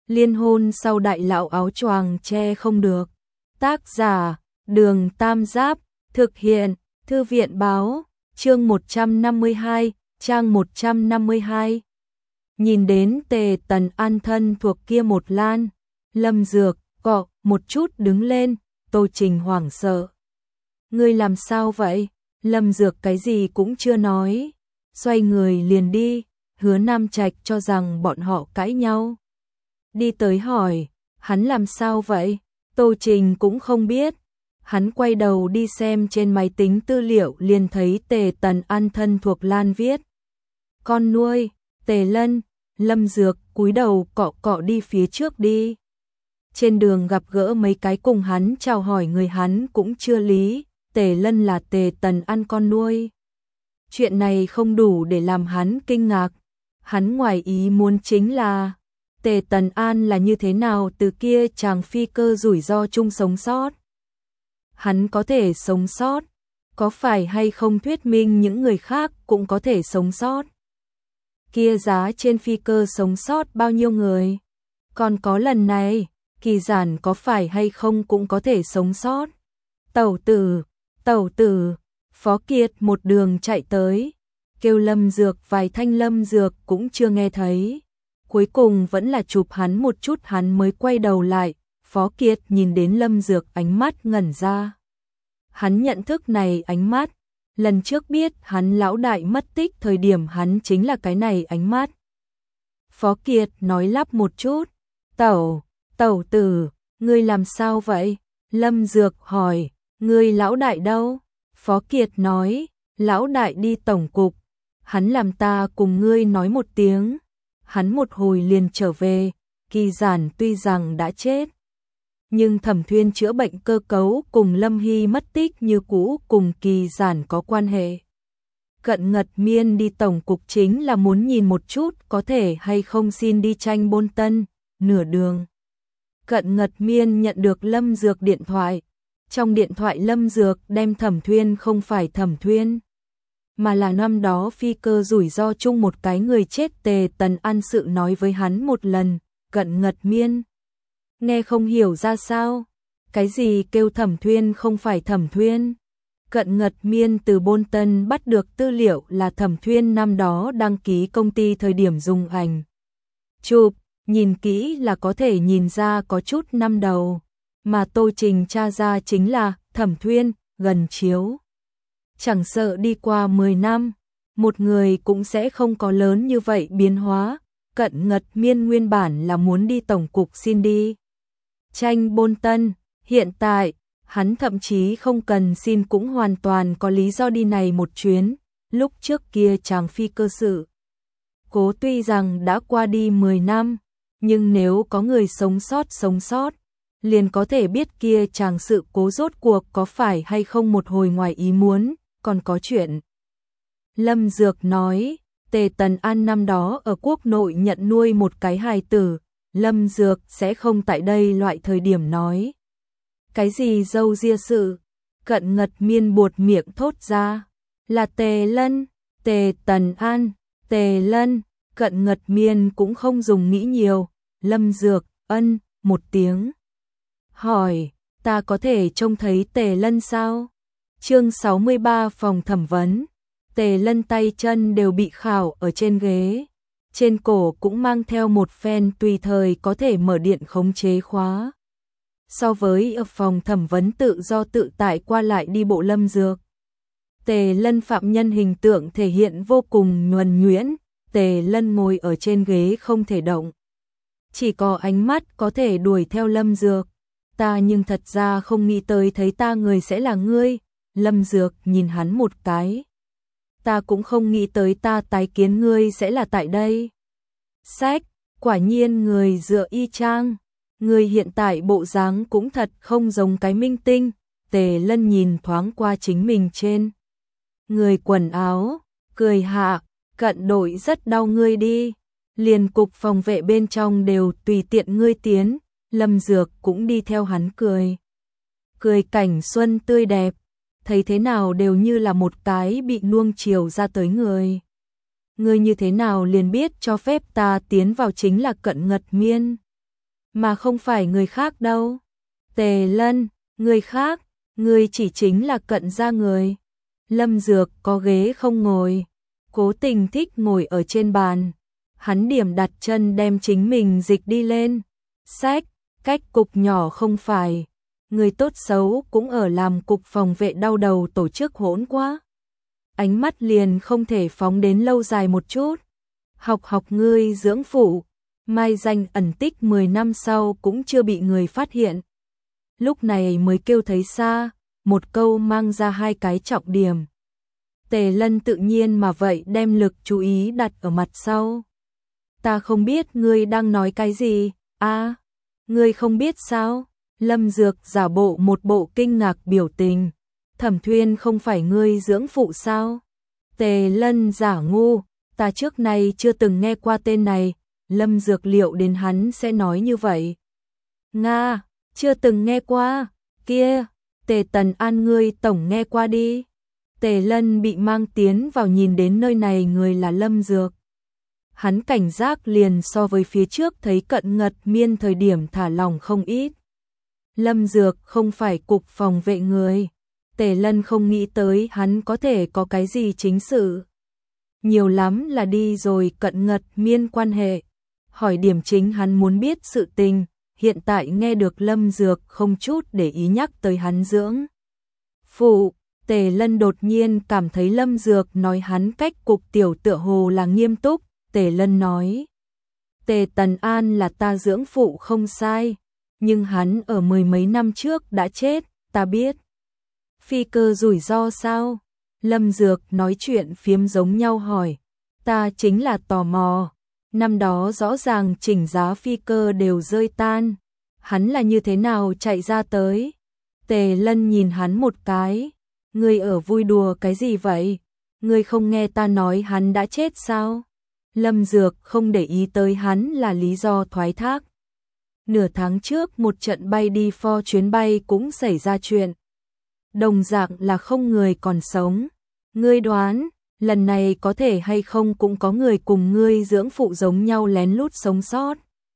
Liên hôn sau đại lão áo choàng che không được. Tác giả, Đường Tam Giáp, thực hiện, Thư viện báo, chương 152, trang 152. Nhìn đến Tề Tần An thân thuộc kia một lan, Lâm Dược, cọ, một chút đứng lên, Tô Trình hoảng sợ. Ngươi làm sao vậy? Lâm Dược cái gì cũng chưa nói, xoay người liền đi, Hứa Nam Trạch cho rằng bọn họ cãi nhau. Đi tới hỏi, hắn làm sao vậy? Tô Trình cũng không biết. Hắn quay đầu đi xem trên máy tính tư liệu liền thấy Tề Tần An thân thuộc lan viết. Con nuôi, Tề Lân, Lâm Dược cúi đầu cọ cọ đi phía trước đi. Trên đường gặp gỡ mấy cái cùng hắn chào hỏi người hắn cũng chưa lý, Tề Lân là Tề Tần An con nuôi. Chuyện này không đủ để làm hắn kinh ngạc. Hắn ngoài ý muốn chính là Tề Tần An là như thế nào từ kia chàng phi cơ rủi ro chung sống sót. Hắn có thể sống sót, có phải hay không thuyết minh những người khác cũng có thể sống sót. Kia giá trên phi cơ sống sót bao nhiêu người? Còn có lần này, Kỳ Giản có phải hay không cũng có thể sống sót. Tẩu tử, Phó Kiệt một đường chạy tới, kêu Lâm Dược vài thanh, Lâm Dược cũng chưa nghe thấy. Cuối cùng vẫn là chụp hắn một chút hắn mới quay đầu lại, Phó Kiệt nhìn đến Lâm Dược ánh mắt ngẩn ra. Hắn nhận thức này ánh mắt, lần trước biết hắn lão đại mất tích thời điểm hắn chính là cái này ánh mắt. Phó Kiệt nói lắp một chút, tẩu tử, ngươi làm sao vậy? Lâm Dược hỏi, ngươi lão đại đâu? Phó Kiệt nói, lão đại đi tổng cục, hắn làm ta cùng ngươi nói một tiếng. Hắn một hồi liền trở về, Kỳ Giản tuy rằng đã chết, nhưng Thẩm Thuyên chữa bệnh cơ cấu cùng Lâm Hy mất tích như cũ cùng Kỳ Giản có quan hệ. Cận Ngật Miên đi tổng cục chính là muốn nhìn một chút có thể hay không xin đi tranh Bôn Tân, nửa đường. Cận Ngật Miên nhận được Lâm Dược điện thoại, trong điện thoại Lâm Dược đem Thẩm Thuyên không phải Thẩm Thuyên, mà là năm đó phi cơ rủi ro chung một cái người chết Tề Tần An sự nói với hắn một lần. Cận Ngật Miên nghe không hiểu ra sao, cái gì kêu Thẩm Thuyên không phải Thẩm Thuyên. Cận Ngật Miên từ Bôn Tân bắt được tư liệu là Thẩm Thuyên năm đó đăng ký công ty thời điểm dùng ảnh chụp, nhìn kỹ là có thể nhìn ra có chút năm đầu, mà Tô Trình tra ra chính là Thẩm Thuyên gần chiếu. Chẳng sợ đi qua 10 năm, một người cũng sẽ không có lớn như vậy biến hóa. Cận Ngật Miên nguyên bản là muốn đi tổng cục xin đi tranh Bôn Tân, hiện tại, hắn thậm chí không cần xin cũng hoàn toàn có lý do đi này một chuyến. Lúc trước kia chàng phi cơ sự cố tuy rằng đã qua đi 10 năm, nhưng nếu có người sống sót, liền có thể biết kia chàng sự cố rốt cuộc có phải hay không một hồi ngoài ý muốn. Còn có chuyện Lâm Dược nói, Tề Tần An năm đó ở quốc nội nhận nuôi một cái hài tử, Lâm Dược sẽ không tại đây loại thời điểm nói. Cái gì dâu ria sự? Cận Ngật Miên buột miệng thốt ra, là Tề Lân, Tề Tần An, Tề Lân. Cận Ngật Miên cũng không dùng nghĩ nhiều, Lâm Dược, ân, một tiếng. Hỏi, ta có thể trông thấy Tề Lân sao? Chương 63 phòng thẩm vấn. Tề Lân tay chân đều bị khảo ở trên ghế, trên cổ cũng mang theo một phen tùy thời có thể mở điện khống chế khóa. So với ở phòng thẩm vấn tự do tự tại qua lại đi bộ Lâm Dược, Tề Lân phạm nhân hình tượng thể hiện vô cùng nhuần nhuyễn. Tề Lân ngồi ở trên ghế không thể động, chỉ có ánh mắt có thể đuổi theo Lâm Dược. Ta nhưng thật ra không nghĩ tới thấy ta người sẽ là ngươi. Lâm Dược nhìn hắn một cái. Ta cũng không nghĩ tới ta tái kiến ngươi sẽ là tại đây. Sách, quả nhiên người dựa y chang. Người hiện tại bộ dáng cũng thật không giống cái minh tinh. Tề Lân nhìn thoáng qua chính mình trên người quần áo, cười hạ, Cận đội rất đau ngươi đi. Liền cục phòng vệ bên trong đều tùy tiện ngươi tiến. Lâm Dược cũng đi theo hắn cười. Cười cảnh xuân tươi đẹp. Thấy thế nào đều như là một cái bị nuông chiều ra tới người. Ngươi như thế nào liền biết cho phép ta tiến vào chính là Cận Ngật Miên. mà không phải người khác đâu. Tề Lân, người khác, người chỉ chính là Cận gia người. Lâm Dược có ghế không ngồi, cố tình thích ngồi ở trên bàn. Hắn điểm đặt chân đem chính mình dịch đi lên. Sách, cách cục nhỏ không phải. Người tốt xấu cũng ở làm cục phòng vệ đau đầu tổ chức hỗn quá. Ánh mắt liền không thể phóng đến lâu dài một chút. Học ngươi dưỡng phụ, mai danh ẩn tích 10 năm sau cũng chưa bị người phát hiện. Lúc này mới kêu thấy xa, một câu mang ra hai cái trọng điểm. Tề Lân tự nhiên mà vậy đem lực chú ý đặt ở mặt sau. Ta không biết ngươi đang nói cái gì, ngươi không biết sao? Lâm Dược giả bộ một bộ kinh ngạc biểu tình. Thẩm Thuyên không phải ngươi dưỡng phụ sao? Tề Lân giả ngu, ta trước nay chưa từng nghe qua tên này. Lâm Dược liệu đến hắn sẽ nói như vậy. Nga, chưa từng nghe qua, kia, Tề Tần An ngươi tổng nghe qua đi. Tề Lân bị mang tiến vào nhìn đến nơi này người là Lâm Dược. Hắn cảnh giác liền so với phía trước thấy Cận Ngật Miên thời điểm thả lòng không ít. Lâm Dược không phải cục phòng vệ người. Tề Lân không nghĩ tới hắn có thể có cái gì chính sự. Nhiều lắm là đi rồi Cận Ngật Miên quan hệ. Hỏi điểm chính hắn muốn biết sự tình. Hiện tại nghe được Lâm Dược không chút để ý nhắc tới hắn dưỡng phụ. Tề Lân đột nhiên cảm thấy Lâm Dược nói hắn cách cục tiểu tựa hồ là nghiêm túc. Tề Lân nói, Tề Tần An là ta dưỡng phụ không sai, nhưng hắn ở 10 mấy năm trước đã chết, ta biết. Phi cơ rủi ro sao? Lâm Dược nói chuyện phiếm giống nhau hỏi, ta chính là tò mò, năm đó rõ ràng chỉnh giá phi cơ đều rơi tan, hắn là như thế nào chạy ra tới? Tề Lân nhìn hắn một cái, ngươi ở vui đùa cái gì vậy? Ngươi không nghe ta nói hắn đã chết sao? Lâm Dược không để ý tới hắn là lý do thoái thác. Nửa tháng trước một trận bay đi for chuyến bay cũng xảy ra chuyện. Đồng dạng là không người còn sống. Ngươi đoán, lần này có thể hay không cũng có người cùng ngươi dưỡng phụ giống nhau lén lút sống sót.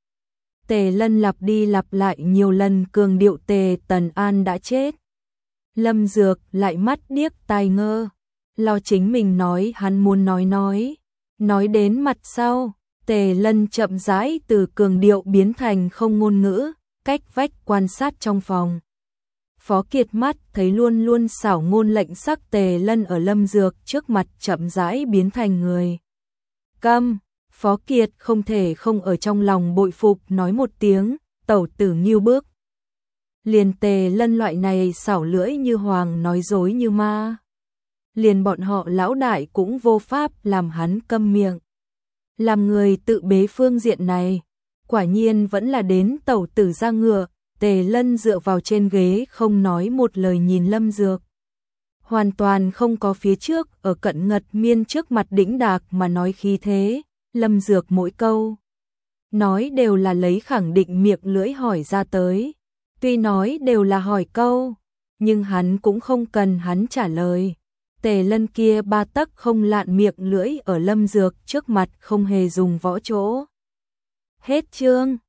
Tề Lân lặp đi lặp lại nhiều lần cường điệu Tề Tần An đã chết. Lâm Dược lại mắt điếc tai ngơ, lo chính mình nói hắn muốn nói. Nói đến mặt sau, Tề Lân chậm rãi từ cường điệu biến thành không ngôn ngữ, cách vách quan sát trong phòng. Phó Kiệt mắt thấy luôn luôn xảo ngôn lệnh sắc Tề Lân ở Lâm Dược trước mặt chậm rãi biến thành người câm. Phó Kiệt không thể không ở trong lòng bội phục nói một tiếng, tẩu tử Nghiêu bước. Liền Tề Lân loại này xảo lưỡi như hoàng nói dối như ma. Liền bọn họ lão đại cũng vô pháp làm hắn câm miệng. Làm người tự bế phương diện này, quả nhiên vẫn là đến tẩu tử ra ngựa. Tề Lân dựa vào trên ghế không nói một lời nhìn Lâm Dược. Hoàn toàn không có phía trước ở Cận Ngật Miên trước mặt đĩnh đạc mà nói khí thế. Lâm Dược mỗi câu nói đều là lấy khẳng định miệng lưỡi hỏi ra tới. Tuy nói đều là hỏi câu, nhưng hắn cũng không cần hắn trả lời. Tề Lân kia 3 tấc không lạn miệng lưỡi ở Lâm Dược trước mặt không hề dùng võ chỗ. Hết chương.